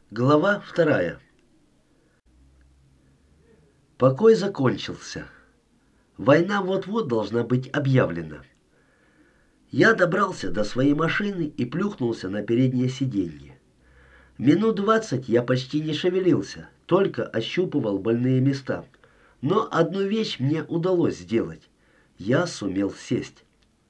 Глава 2. Покой закончился. Война вот-вот должна быть объявлена. Я добрался до своей машины и плюхнулся на переднее сиденье. Минут 20 я почти не шевелился, только ощупывал больные места. Но одну вещь мне удалось сделать. Я сумел сесть.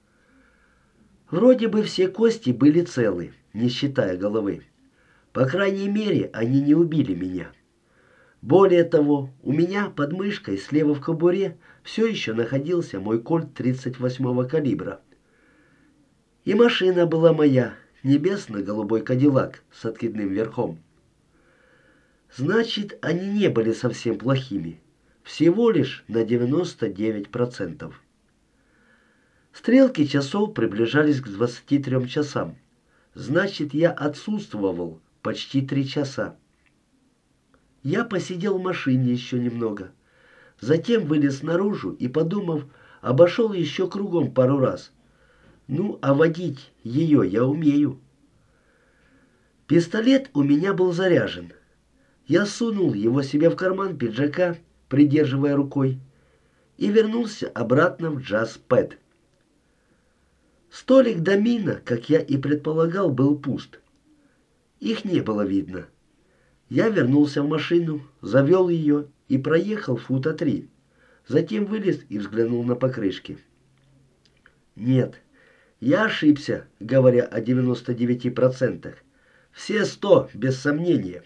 Вроде бы все кости были целы, не считая головы. По крайней мере, они не убили меня. Более того, у меня под мышкой слева в кобуре все еще находился мой кольт 38-го калибра. И машина была моя, небесно-голубой кадиллак с откидным верхом. Значит, они не были совсем плохими. Всего лишь на 99%. Стрелки часов приближались к 23 часам. Значит, я отсутствовал почти 3 часа. Я посидел в машине еще немного. Затем вылез наружу и, подумав, обошел еще кругом пару раз. Ну, а водить ее я умею. Пистолет у меня был заряжен. Я сунул его себе в карман пиджака, придерживая рукой, и вернулся обратно в джаз-пэд. Столик домина, как я и предполагал, был пуст. Их не было видно. Я вернулся в машину, завел ее и проехал фута 3. Затем вылез и взглянул на покрышки. Нет, я ошибся, говоря о 99%. Все 100, без сомнения.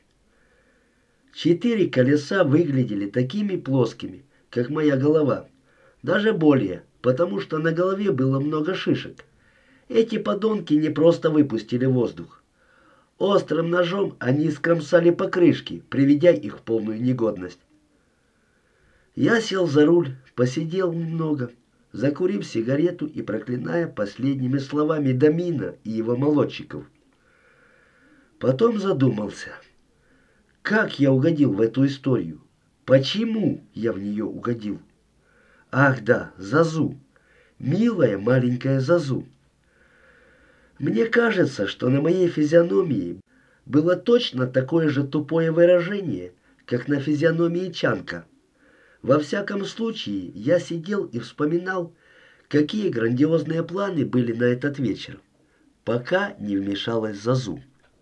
4 колеса выглядели такими плоскими, как моя голова. Даже более, потому что на голове было много шишек. Эти подонки не просто выпустили воздух. Острым ножом они скромсали покрышки, приведя их в полную негодность. Я сел за руль, посидел немного, закурив сигарету и проклиная последними словами домина и его молодчиков. Потом задумался, как я угодил в эту историю, почему я в нее угодил. Ах да, Зазу, милая маленькая Зазу. Мне кажется, что на моей физиономии было точно такое же тупое выражение, как на физиономии Чанка. Во всяком случае, я сидел и вспоминал, какие грандиозные планы были на этот вечер, пока не вмешалась Зазу.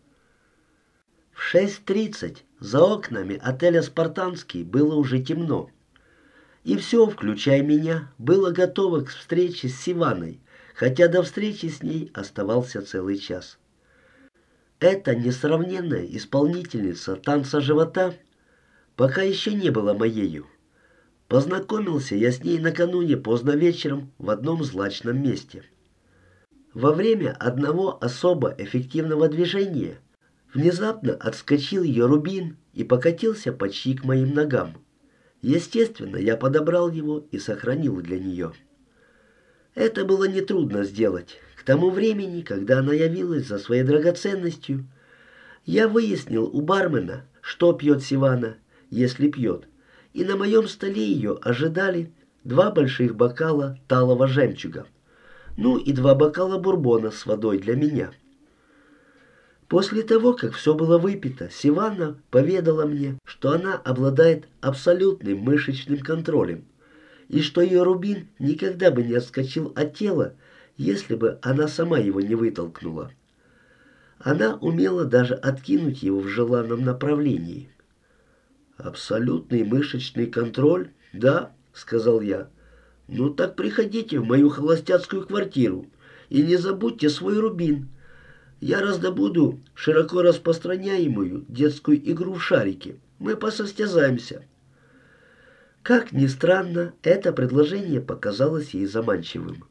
В 6:30 за окнами отеля «Спартанский» было уже темно. И все, включая меня, было готово к встрече с Сиваной, хотя до встречи с ней оставался целый час. Эта несравненная исполнительница танца живота пока еще не была моею. Познакомился я с ней накануне поздно вечером в одном злачном месте. Во время одного особо эффективного движения внезапно отскочил ее рубин и покатился почти к моим ногам. Естественно, я подобрал его и сохранил для нее. Это было нетрудно сделать. К тому времени, когда она явилась за своей драгоценностью, я выяснил у бармена, что пьет Сивана, если пьет, и на моем столе ее ожидали 2 больших бокала талого жемчуга, ну и 2 бокала бурбона с водой для меня. После того, как все было выпито, Сивана поведала мне, что она обладает абсолютным мышечным контролем, и что ее рубин никогда бы не отскочил от тела, если бы она сама его не вытолкнула. Она умела даже откинуть его в желанном направлении. «Абсолютный мышечный контроль? Да», — сказал я. «Ну так приходите в мою холостяцкую квартиру и не забудьте свой рубин. Я раздобуду широко распространяемую детскую игру в шарики. Мы посостязаемся». Как ни странно, это предложение показалось ей заманчивым.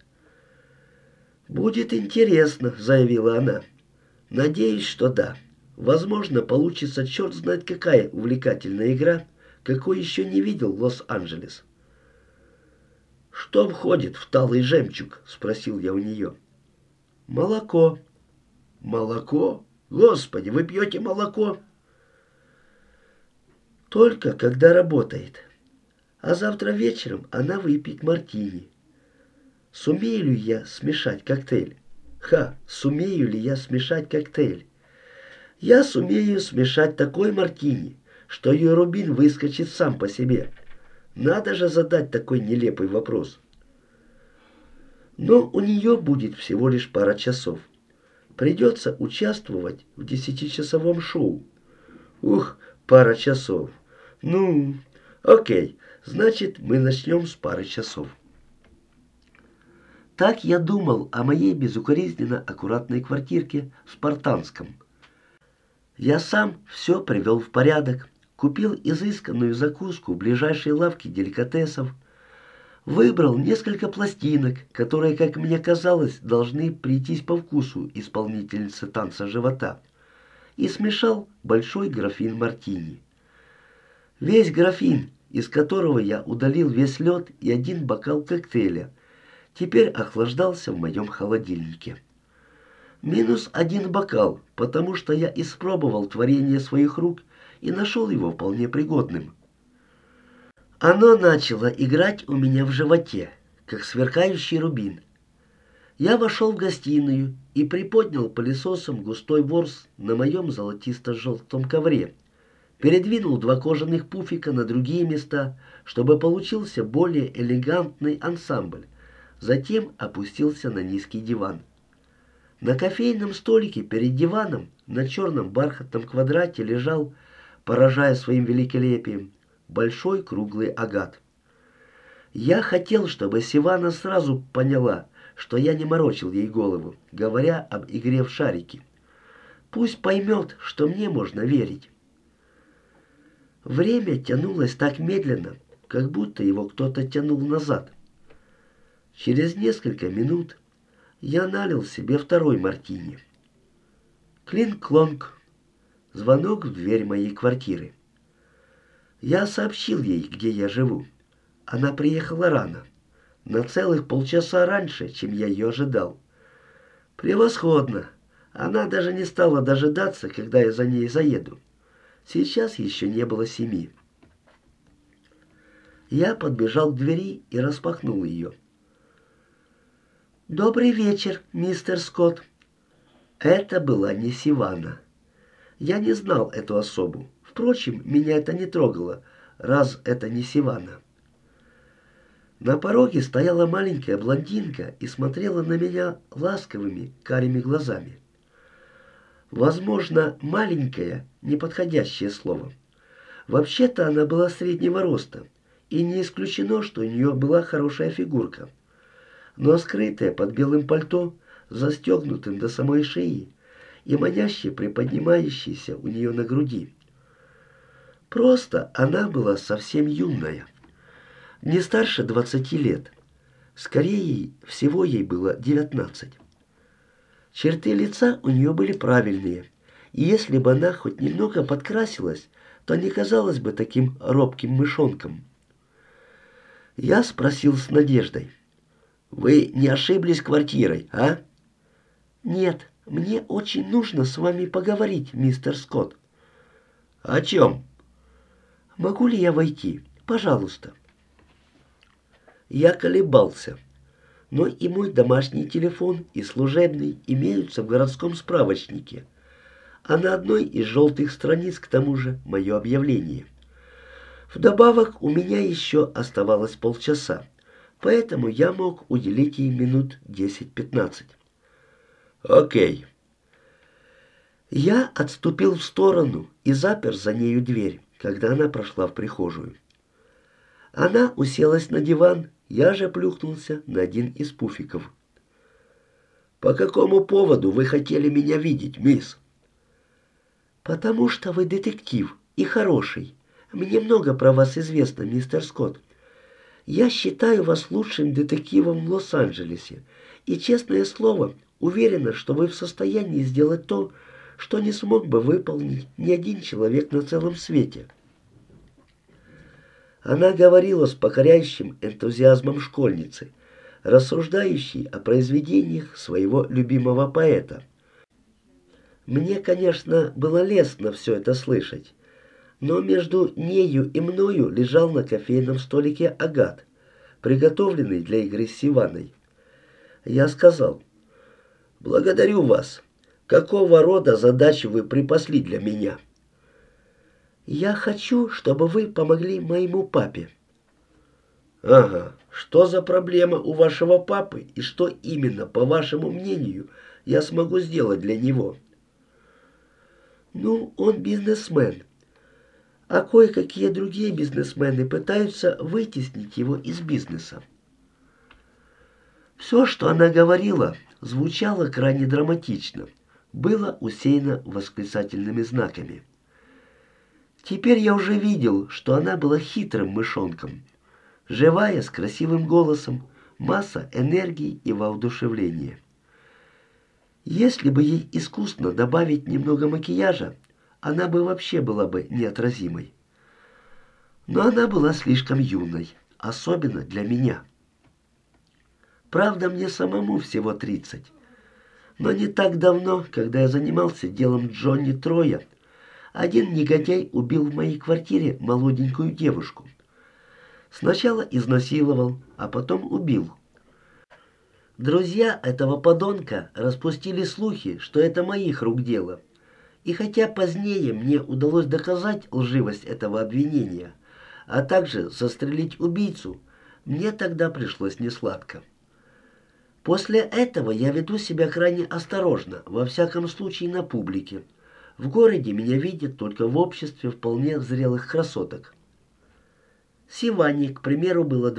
«Будет интересно», — заявила она. «Надеюсь, что да. Возможно, получится черт знает какая увлекательная игра, какой еще не видел Лос-Анджелес». «Что входит в талый жемчуг?» — спросил я у нее. «Молоко». «Молоко? Господи, вы пьете молоко?» «Только когда работает. А завтра вечером она выпьет мартини. Сумею ли я смешать коктейль? Сумею ли я смешать коктейль? Я сумею смешать такой мартини, что ее рубин выскочит сам по себе. Надо же задать такой нелепый вопрос. Но у нее будет всего лишь пара часов. Придется участвовать в 10-часовом шоу. Ух, пара часов. Ну, окей, значит, мы начнем с пары часов. Так я думал о моей безукоризненно аккуратной квартирке в Спартанском. Я сам все привел в порядок, купил изысканную закуску в ближайшей лавке деликатесов, выбрал несколько пластинок, которые, как мне казалось, должны прийтись по вкусу исполнительницы танца живота, и смешал большой графин мартини. Весь графин, из которого я удалил весь лед и один бокал коктейля, теперь охлаждался в моем холодильнике. Минус один бокал, потому что я испробовал творение своих рук и нашел его вполне пригодным. Оно начало играть у меня в животе, как сверкающий рубин. Я вошел в гостиную и приподнял пылесосом густой ворс на моем золотисто-желтом ковре, передвинул два кожаных пуфика на другие места, чтобы получился более элегантный ансамбль, затем опустился на низкий диван. На кофейном столике перед диваном на черном бархатном квадрате лежал, поражая своим великолепием, большой круглый агат. Я хотел, чтобы Сивана сразу поняла, что я не морочил ей голову, говоря об игре в шарики. Пусть поймет, что мне можно верить. Время тянулось так медленно, как будто его кто-то тянул назад. Через несколько минут я налил себе второй мартини. Клинк-клонк. Звонок в дверь моей квартиры. Я сообщил ей, где я живу. Она приехала рано, на целых полчаса раньше, чем я ее ожидал. Превосходно. Она даже не стала дожидаться, когда я за ней заеду. Сейчас еще не было 7. Я подбежал к двери и распахнул ее. «Добрый вечер, мистер Скотт». Это была не Сивана. Я не знал эту особу. Впрочем, меня это не трогало, раз это не Сивана. На пороге стояла маленькая блондинка и смотрела на меня ласковыми карими глазами. Возможно, маленькая — неподходящее слово. Вообще-то она была среднего роста, и не исключено, что у нее была хорошая фигурка. Но скрытая под белым пальто, застегнутым до самой шеи и маняще приподнимающейся у нее на груди. Просто она была совсем юная, не старше 20 лет. Скорее всего, ей было 19. Черты лица у нее были правильные, и если бы она хоть немного подкрасилась, то не казалась бы таким робким мышонком. Я спросил с надеждой: «Вы не ошиблись квартирой, а?» «Нет, мне очень нужно с вами поговорить, мистер Скотт». «О чем?» «Могу ли я войти? Пожалуйста». Я колебался, но и мой домашний телефон, и служебный имеются в городском справочнике, а на одной из желтых страниц, к тому же, мое объявление. Вдобавок, у меня еще оставалось полчаса, поэтому я мог уделить ей минут 10-15. «Окей». Я отступил в сторону и запер за нею дверь, когда она прошла в прихожую. Она уселась на диван, я же плюхнулся на один из пуфиков. «По какому поводу вы хотели меня видеть, мисс?» «Потому что вы детектив и хороший. Мне много про вас известно, мистер Скотт. Я считаю вас лучшим детективом в Лос-Анджелесе, и, честное слово, уверена, что вы в состоянии сделать то, что не смог бы выполнить ни один человек на целом свете». Она говорила с покоряющим энтузиазмом школьницы, рассуждающей о произведениях своего любимого поэта. Мне, конечно, было лестно все это слышать, но между нею и мною лежал на кофейном столике агат, приготовленный для игры с Сиваной. Я сказал: «Благодарю вас. Какого рода задачи вы припасли для меня? Я хочу, чтобы вы помогли моему папе. Ага, что за проблема у вашего папы и что именно, по вашему мнению, я смогу сделать для него? Ну, он бизнесмен, а кое-какие другие бизнесмены пытаются вытеснить его из бизнеса. Все, что она говорила, звучало крайне драматично, было усеяно восклицательными знаками. Теперь я уже видел, что она была хитрым мышонком, живая, с красивым голосом, масса энергии и воодушевления. Если бы ей искусно добавить немного макияжа, она бы вообще была бы неотразимой. Но она была слишком юной, особенно для меня. Правда, мне самому всего 30. Но не так давно, когда я занимался делом Джонни Троя, один негодяй убил в моей квартире молоденькую девушку. Сначала изнасиловал, а потом убил. Друзья этого подонка распустили слухи, что это моих рук дело. И хотя позднее мне удалось доказать лживость этого обвинения, а также застрелить убийцу, мне тогда пришлось несладко. После этого я веду себя крайне осторожно, во всяком случае на публике. В городе меня видят только в обществе вполне зрелых красоток. Сиване, к примеру, было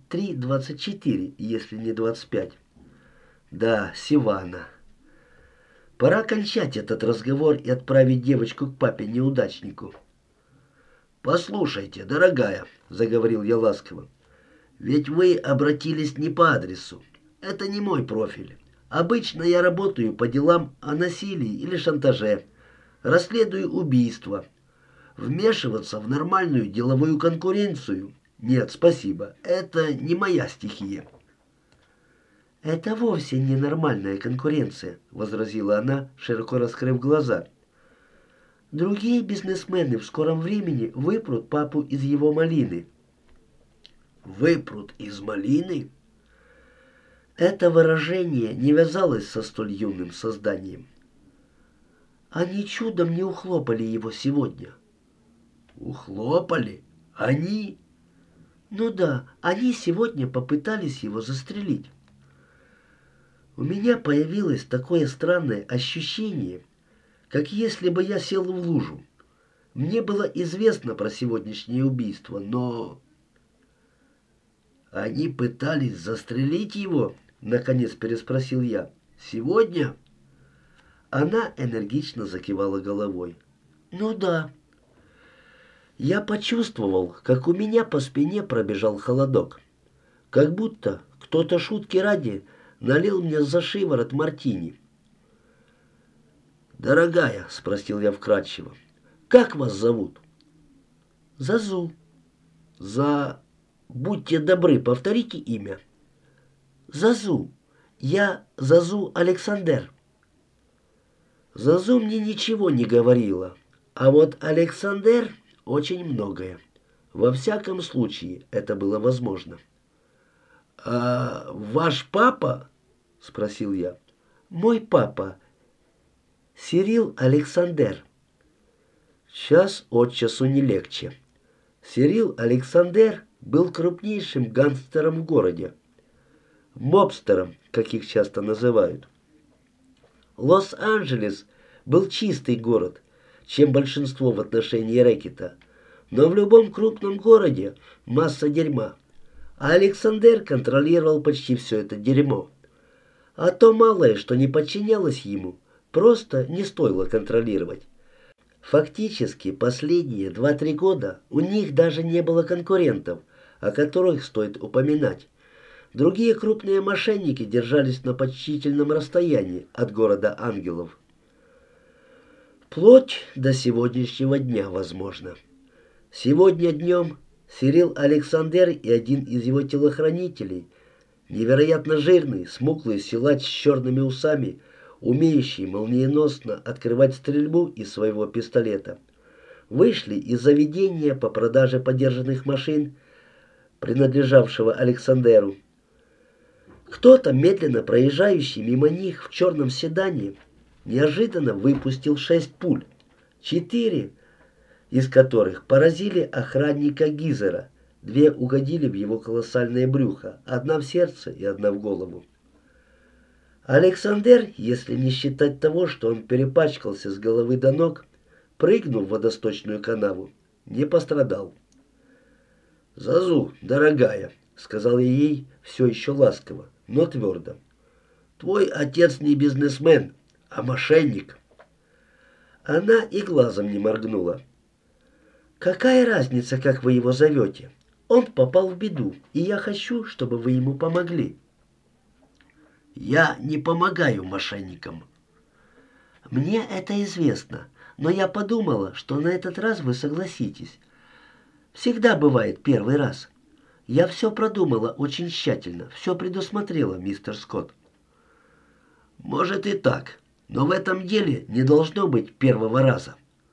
23-24, если не 25. Да, Сивана. Пора кончать этот разговор и отправить девочку к папе-неудачнику. «Послушайте, дорогая», — заговорил я ласково, — «ведь вы обратились не по адресу. Это не мой профиль. Обычно я работаю по делам о насилии или шантаже, расследую убийства. Вмешиваться в нормальную деловую конкуренцию? Нет, спасибо, это не моя стихия». «Это вовсе не нормальная конкуренция», — возразила она, широко раскрыв глаза. «Другие бизнесмены в скором времени выпрут папу из его малины». «Выпрут из малины?» Это выражение не вязалось со столь юным созданием. Они чудом не ухлопали его сегодня. «Ухлопали? Они?» Ну да, они сегодня попытались его застрелить. У меня появилось такое странное ощущение, как если бы я сел в лужу. Мне было известно про сегодняшнее убийство, но... «Они пытались застрелить его?» — наконец переспросил я. «Сегодня?» Она энергично закивала головой. «Ну да». Я почувствовал, как у меня по спине пробежал холодок. Как будто кто-то шутки ради налил мне за шиворот мартини. «Дорогая», — спросил я вкратчиво, — «как вас зовут?» «Зазу». Будьте добры, повторите имя». «Зазу. Я Зазу Александр». Зазу мне ничего не говорила, а вот Александр очень многое. Во всяком случае, это было возможно. «А ваш папа?» — спросил я. «Мой папа. Сирил Александр». Час от часу не легче. Сирил Александр был крупнейшим гангстером в городе. Мобстером, как их часто называют. Лос-Анджелес был чистый город, чем большинство в отношении рэкета. Но в любом крупном городе масса дерьма. А Александр контролировал почти все это дерьмо. А то малое, что не подчинялось ему, просто не стоило контролировать. Фактически последние 2-3 года у них даже не было конкурентов, о которых стоит упоминать. Другие крупные мошенники держались на почтительном расстоянии от города ангелов. Вплоть до сегодняшнего дня, возможно. Сегодня днем Сирил Александр и один из его телохранителей, невероятно жирный, смуглый силач с черными усами, умеющий молниеносно открывать стрельбу из своего пистолета, вышли из заведения по продаже подержанных машин, принадлежавшего Александру. Кто-то, медленно проезжающий мимо них в черном седане, неожиданно выпустил 6 пуль, 4 из которых поразили охранника Гизера, 2 угодили в его колоссальное брюхо, 1 в сердце и 1 в голову. Александр, если не считать того, что он перепачкался с головы до ног, прыгнув в водосточную канаву, не пострадал. «Зазу, дорогая», — сказал я ей все еще ласково, но твердо, — «твой отец не бизнесмен, а мошенник». Она и глазом не моргнула. «Какая разница, как вы его зовете? Он попал в беду, и я хочу, чтобы вы ему помогли». «Я не помогаю мошенникам». «Мне это известно, но я подумала, что на этот раз вы согласитесь. Всегда бывает первый раз. Я все продумала очень тщательно, все предусмотрела, мистер Скотт». «Может и так, но в этом деле не должно быть первого раза».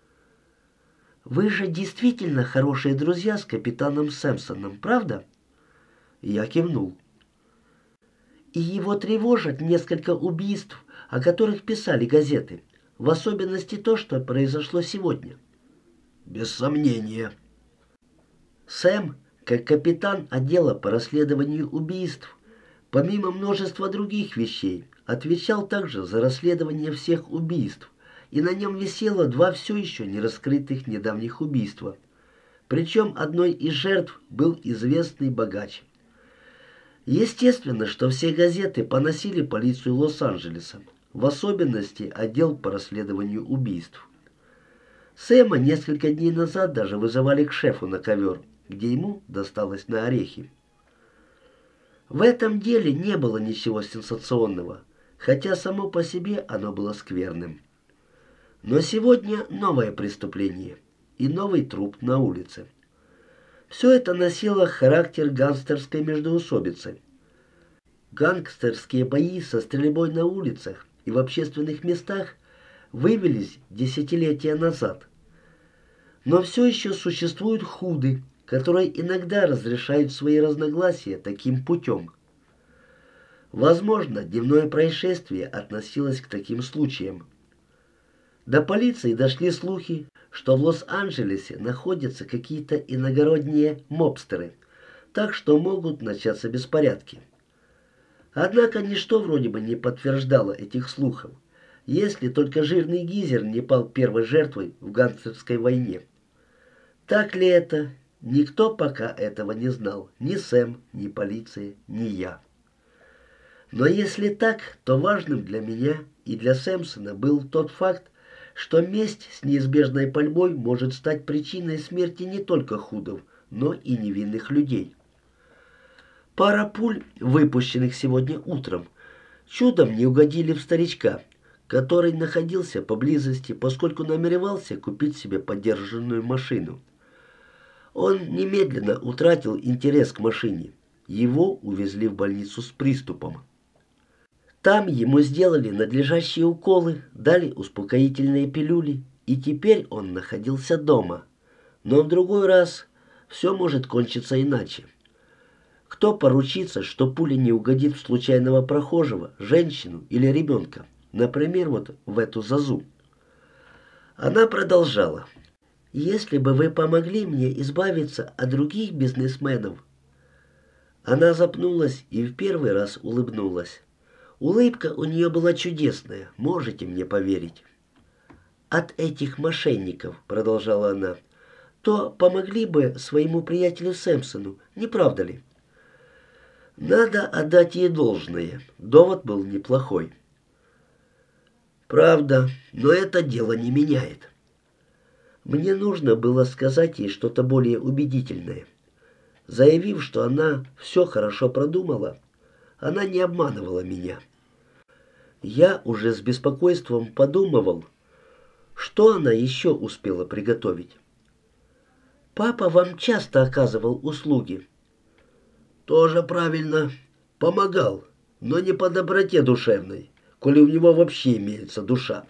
«Вы же действительно хорошие друзья с капитаном Сэмпсоном, правда?» Я кивнул. «И его тревожат несколько убийств, о которых писали газеты, в особенности то, что произошло сегодня». «Без сомнения». Сэм, как капитан отдела по расследованию убийств, помимо множества других вещей, отвечал также за расследование всех убийств, и на нем висело 2 все еще не раскрытых недавних убийства. Причем одной из жертв был известный богач. Естественно, что все газеты поносили полицию Лос-Анджелеса, в особенности отдел по расследованию убийств. Сэма несколько дней назад даже вызывали к шефу на ковер, где ему досталось на орехи. В этом деле не было ничего сенсационного, хотя само по себе оно было скверным. Но сегодня новое преступление и новый труп на улице. Все это носило характер гангстерской междоусобицы. Гангстерские бои со стрельбой на улицах и в общественных местах вывелись десятилетия назад. Но все еще существуют худы, которые иногда разрешают свои разногласия таким путем. Возможно, дневное происшествие относилось к таким случаям. До полиции дошли слухи, что в Лос-Анджелесе находятся какие-то иногородние мобстеры, так что могут начаться беспорядки. Однако ничто вроде бы не подтверждало этих слухов, если только жирный Гизер не пал первой жертвой в гангстерской войне. Так ли это? Никто пока этого не знал, ни Сэм, ни полиция, ни я. Но если так, то важным для меня и для Сэмпсона был тот факт, что месть с неизбежной пальбой может стать причиной смерти не только худов, но и невинных людей. Пара пуль, выпущенных сегодня утром, чудом не угодили в старичка, который находился поблизости, поскольку намеревался купить себе подержанную машину. Он немедленно утратил интерес к машине. Его увезли в больницу с приступом. Там ему сделали надлежащие уколы, дали успокоительные пилюли, и теперь он находился дома. Но в другой раз все может кончиться иначе. Кто поручится, что пуля не угодит в случайного прохожего, женщину или ребенка, например, вот в эту Зазу? Она продолжала. «Если бы вы помогли мне избавиться от других бизнесменов...» Она запнулась и в первый раз улыбнулась. Улыбка у нее была чудесная, можете мне поверить. «От этих мошенников», — продолжала она, — «то помогли бы своему приятелю Сэмпсону, не правда ли?» Надо отдать ей должное, довод был неплохой. «Правда, но это дело не меняет». Мне нужно было сказать ей что-то более убедительное. Заявив, что она все хорошо продумала, она не обманывала меня. Я уже с беспокойством подумывал, что она еще успела приготовить. «Папа вам часто оказывал услуги». «Тоже правильно. Помогал, но не по доброте душевной, коли у него вообще имеется душа».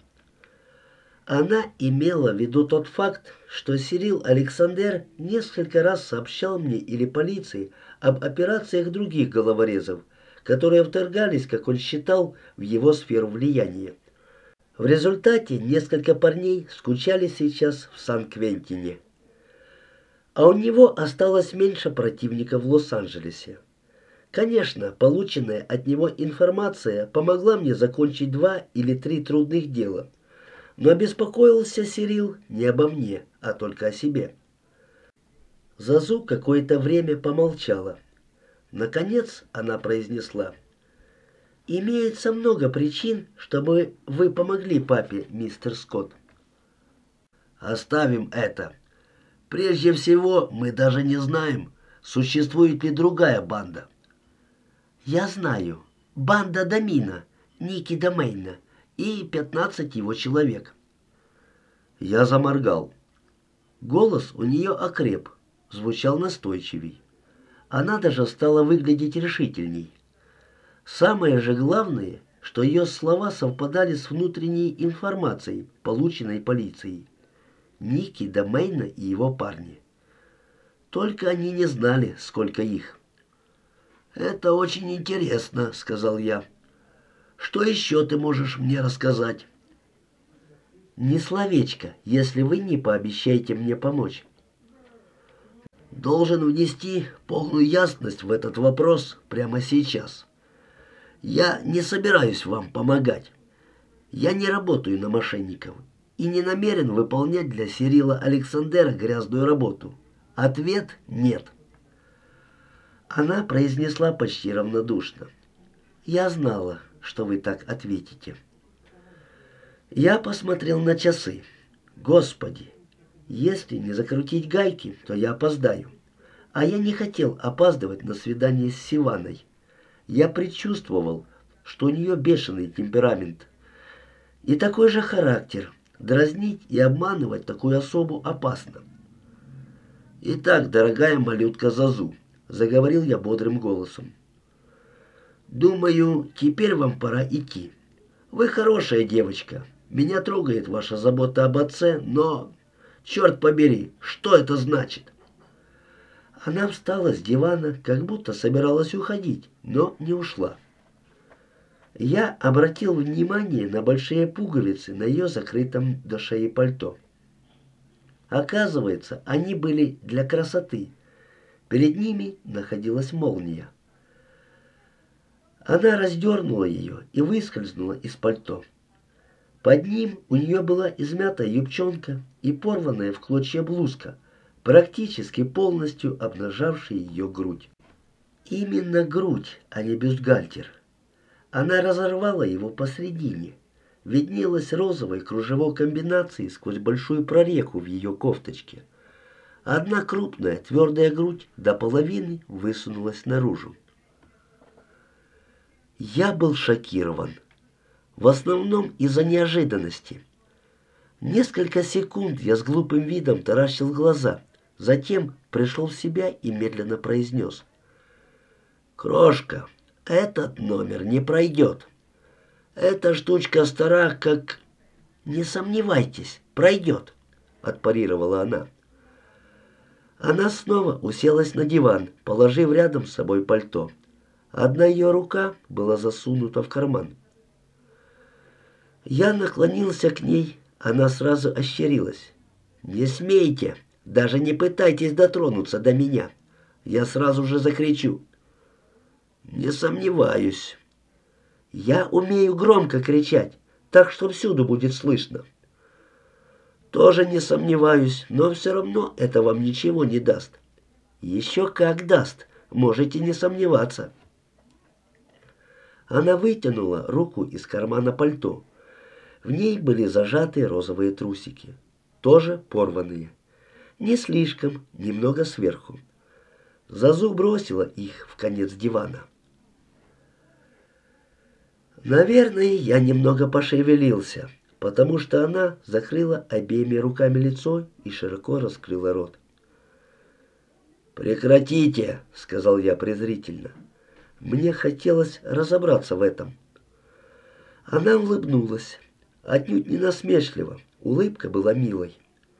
Она имела в виду тот факт, что Сирил Александр несколько раз сообщал мне или полиции об операциях других головорезов, которые вторгались, как он считал, в его сферу влияния. В результате несколько парней скучали сейчас в Сан-Квентине. А у него осталось меньше противников в Лос-Анджелесе. Конечно, полученная от него информация помогла мне закончить 2 или 3 трудных дела. Но беспокоился Сирил не обо мне, а только о себе. Зазу какое-то время помолчала. Наконец она произнесла: «Имеется много причин, чтобы вы помогли папе, мистер Скотт». «Оставим это. Прежде всего, мы даже не знаем, существует ли другая банда». «Я знаю. Банда Домина, Ники Домейна и 15 его человек». Я заморгал. Голос у нее окреп, звучал настойчивей. Она даже стала выглядеть решительней. Самое же главное, что ее слова совпадали с внутренней информацией, полученной полицией. Ники Домейна и его парни. Только они не знали, сколько их. «Это очень интересно», — сказал я. «Что еще ты можешь мне рассказать?» «Ни словечко, если вы не пообещаете мне помочь». «Должен внести полную ясность в этот вопрос прямо сейчас. Я не собираюсь вам помогать. Я не работаю на мошенников и не намерен выполнять для Сирила Александера грязную работу. Ответ – нет». Она произнесла почти равнодушно: «Я знала, что вы так ответите». Я посмотрел на часы. Господи, если не закрутить гайки, то я опоздаю. А я не хотел опаздывать на свидание с Сиваной. Я предчувствовал, что у нее бешеный темперамент. И такой же характер. Дразнить и обманывать такую особу опасно. «Итак, дорогая малютка Зазу», — заговорил я бодрым голосом, «думаю, теперь вам пора идти. Вы хорошая девочка. Меня трогает ваша забота об отце, но, черт побери, что это значит?» Она встала с дивана, как будто собиралась уходить, но не ушла. Я обратил внимание на большие пуговицы на ее закрытом до шеи пальто. Оказывается, они были для красоты. Перед ними находилась молния. Она раздернула ее и выскользнула из пальто. Под ним у нее была измятая юбчонка и порванная в клочья блузка, практически полностью обнажавшая ее грудь. Именно грудь, а не бюстгальтер. Она разорвала его посредине. Виднелась розовой кружевой комбинацией сквозь большую прореху в ее кофточке. Одна крупная твердая грудь до половины высунулась наружу. Я был шокирован. В основном из-за неожиданности. Несколько секунд я с глупым видом таращил глаза. Затем пришел в себя и медленно произнес: «Крошка, этот номер не пройдет. Эта штучка стара, как...» «Не сомневайтесь, пройдет», — отпарировала она. Она снова уселась на диван, положив рядом с собой пальто. Одна ее рука была засунута в карман. Я наклонился к ней, она сразу ощерилась. «Не смейте, даже не пытайтесь дотронуться до меня. Я сразу же закричу». «Не сомневаюсь». «Я умею громко кричать, так что всюду будет слышно». «Тоже не сомневаюсь, но все равно это вам ничего не даст». «Еще как даст, можете не сомневаться». Она вытянула руку из кармана пальто. В ней были зажаты розовые трусики, тоже порванные. Не слишком, немного сверху. Зазу бросила их в конец дивана. Наверное, я немного пошевелился, потому что она закрыла обеими руками лицо и широко раскрыла рот. «Прекратите», — сказал я презрительно. Мне хотелось разобраться в этом. Она улыбнулась, отнюдь не насмешливо, улыбка была милой.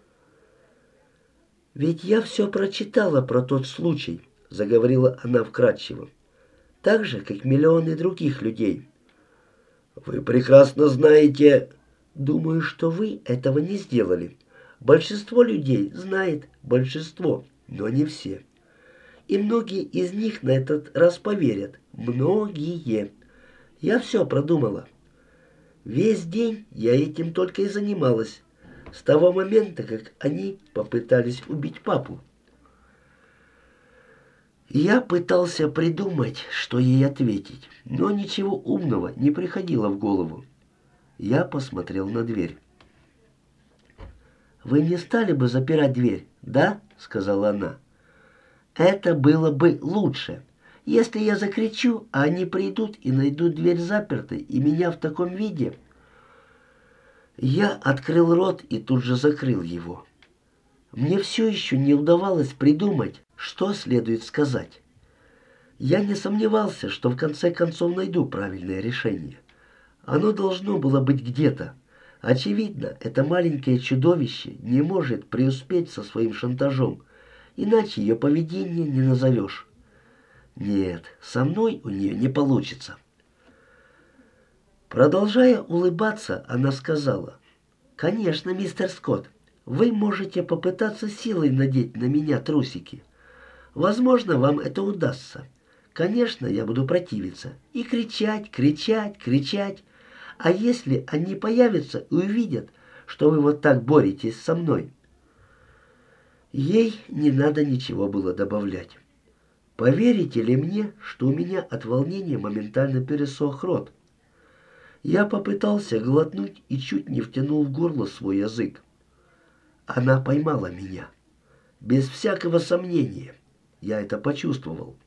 «Ведь я все прочитала про тот случай», — заговорила она вкратчиво, «так же, как миллионы других людей». «Вы прекрасно знаете...» Думаю, что вы этого не сделали. Большинство людей знает, большинство, но не все. И многие из них на этот раз поверят. Многие. Я все продумала. Весь день я этим только и занималась. С того момента, как они попытались убить папу. Я пытался придумать, что ей ответить, но ничего умного не приходило в голову. Я посмотрел на дверь. «Вы не стали бы запирать дверь, да?» — сказала она. «Это было бы лучше. Если я закричу, а они придут и найдут дверь запертой, и меня в таком виде...» Я открыл рот и тут же закрыл его. Мне все еще не удавалось придумать, что следует сказать. Я не сомневался, что в конце концов найду правильное решение. Оно должно было быть где-то. Очевидно, это маленькое чудовище не может преуспеть со своим шантажом, иначе ее поведение не назовешь. Нет, со мной у нее не получится. Продолжая улыбаться, она сказала: «Конечно, мистер Скотт, вы можете попытаться силой надеть на меня трусики. Возможно, вам это удастся. Конечно, я буду противиться и кричать, кричать, кричать. А если они появятся и увидят, что вы вот так боретесь со мной?» Ей не надо ничего было добавлять. Поверите ли мне, что у меня от волнения моментально пересох рот? Я попытался глотнуть и чуть не втянул в горло свой язык. Она поймала меня. Без всякого сомнения. Я это почувствовал.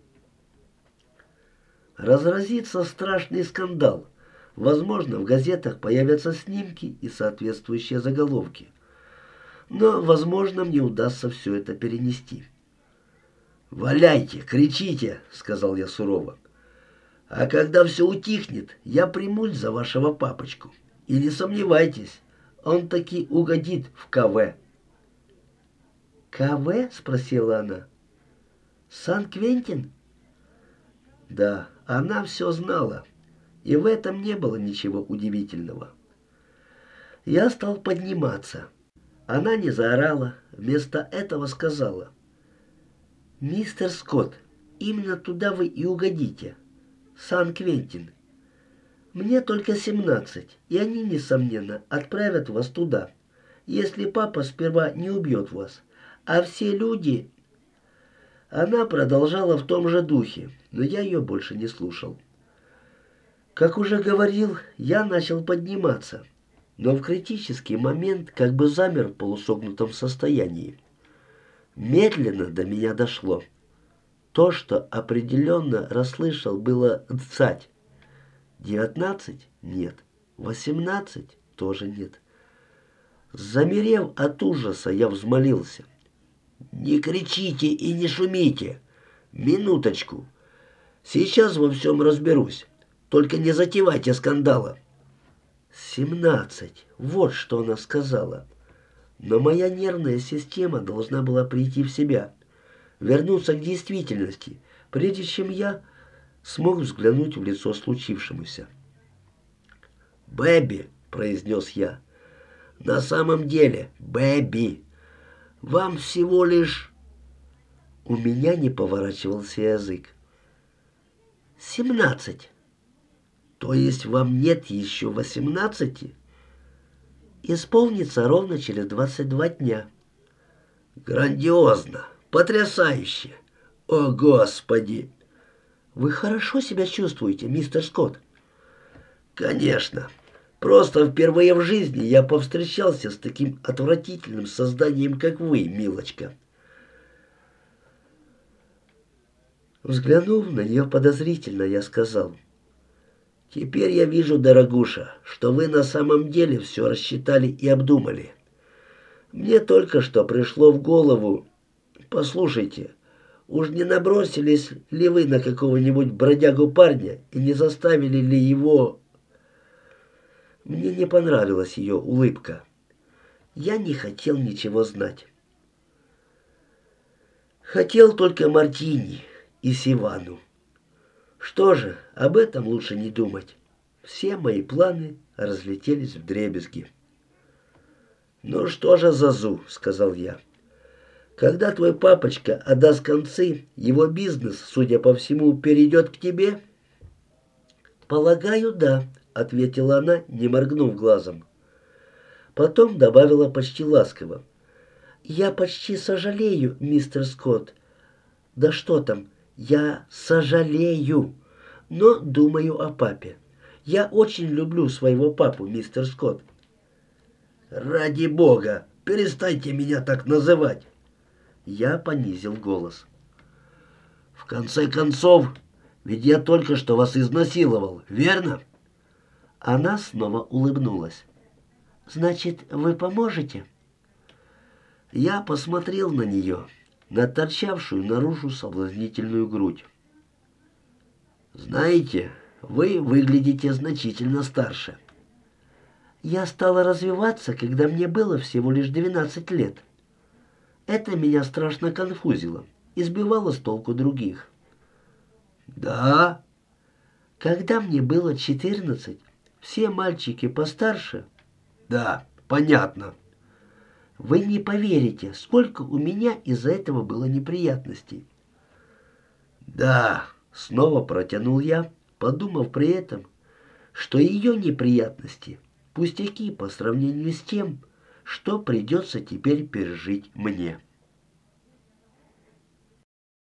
Разразится страшный скандал. Возможно, в газетах появятся снимки и соответствующие заголовки. Но, возможно, мне удастся все это перенести. «Валяйте, кричите», — сказал я сурово. «А когда все утихнет, я примусь за вашего папочку. И не сомневайтесь, он таки угодит в КВ». «КВ?» — спросила она. «Сан-Квентин?» Да, она все знала, и в этом не было ничего удивительного. Я стал подниматься. Она не заорала, вместо этого сказала: «Мистер Скотт, именно туда вы и угодите. Сан-Квентин. Мне только 17, и они, несомненно, отправят вас туда, если папа сперва не убьет вас. А все люди...» Она продолжала в том же духе, но я ее больше не слушал. Как уже говорил, я начал подниматься, но в критический момент как бы замер в полусогнутом состоянии. Медленно до меня дошло. То, что определенно расслышал, было «цать». 19? Нет. 18? Тоже нет. Замерев от ужаса, я взмолился: «Не кричите и не шумите. Минуточку. Сейчас во всем разберусь. Только не затевайте скандала». 17. Вот что она сказала. Но моя нервная система должна была прийти в себя, вернуться к действительности, прежде чем я смог взглянуть в лицо случившемуся. «Бэби», — произнес я, — «на самом деле, Бэби, вам всего лишь...» У меня не поворачивался язык. 17. То есть вам нет еще 18? Исполнится ровно через 22 дня. Грандиозно, потрясающе. О, Господи! Вы хорошо себя чувствуете, мистер Скотт? Конечно. Просто впервые в жизни я повстречался с таким отвратительным созданием, как вы, милочка. Взглянув на нее подозрительно, я сказал: «Теперь я вижу, дорогуша, что вы на самом деле все рассчитали и обдумали. Мне только что пришло в голову... Послушайте, уж не набросились ли вы на какого-нибудь бродягу парня и не заставили ли его...» Мне не понравилась ее улыбка. Я не хотел ничего знать. Хотел только мартини и сивану. Что же, об этом лучше не думать. Все мои планы разлетелись вдребезги. «Ну что же, Зазу», — сказал я. «Когда твой папочка отдаст концы, его бизнес, судя по всему, перейдет к тебе?» «Полагаю, да», — ответила она, не моргнув глазом. Потом добавила почти ласково. «Я почти сожалею, мистер Скотт. Да что там, я сожалею, но думаю о папе. Я очень люблю своего папу, мистер Скотт». «Ради бога, перестаньте меня так называть!» Я понизил голос. «В конце концов, ведь я только что вас изнасиловал, верно?» Она снова улыбнулась. «Значит, вы поможете?» Я посмотрел на нее, на торчавшую наружу соблазнительную грудь. «Знаете, вы выглядите значительно старше». Я стала развиваться, когда мне было всего лишь 12 лет. Это меня страшно конфузило и сбивало с толку других. «Да?» Когда мне было 14, все мальчики постарше... «Да, понятно». Вы не поверите, сколько у меня из-за этого было неприятностей. «Да», — снова протянул я, подумав при этом, что ее неприятности пустяки по сравнению с тем, что придется теперь пережить мне.